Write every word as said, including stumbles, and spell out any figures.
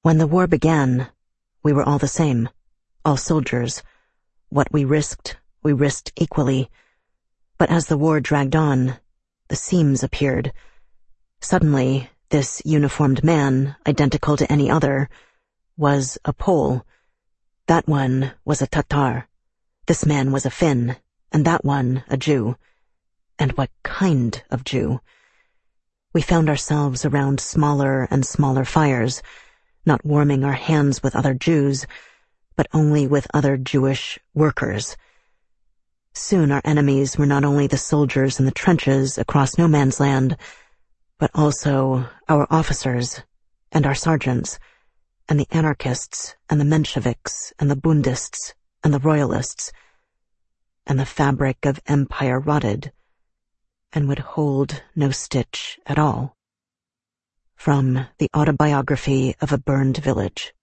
When the war began, we were all the same, all soldiers. What we risked, we risked equally. But as the war dragged on, the seams appeared. Suddenly, this uniformed man, identical to any other, was a Pole. That one was a Tatar. This man was a Finn, and that one a Jew. And what kind of Jew? We found ourselves around smaller and smaller fires, not warming our hands with other Jews, but only with other Jewish workers. Soon our enemies were not only the soldiers in the trenches across no man's land, but also our officers and our sergeants, and the anarchists and the Mensheviks and the Bundists and the royalists, and the fabric of empire rotted and would hold no stitch at all. From the Autobiography of a Burned Village.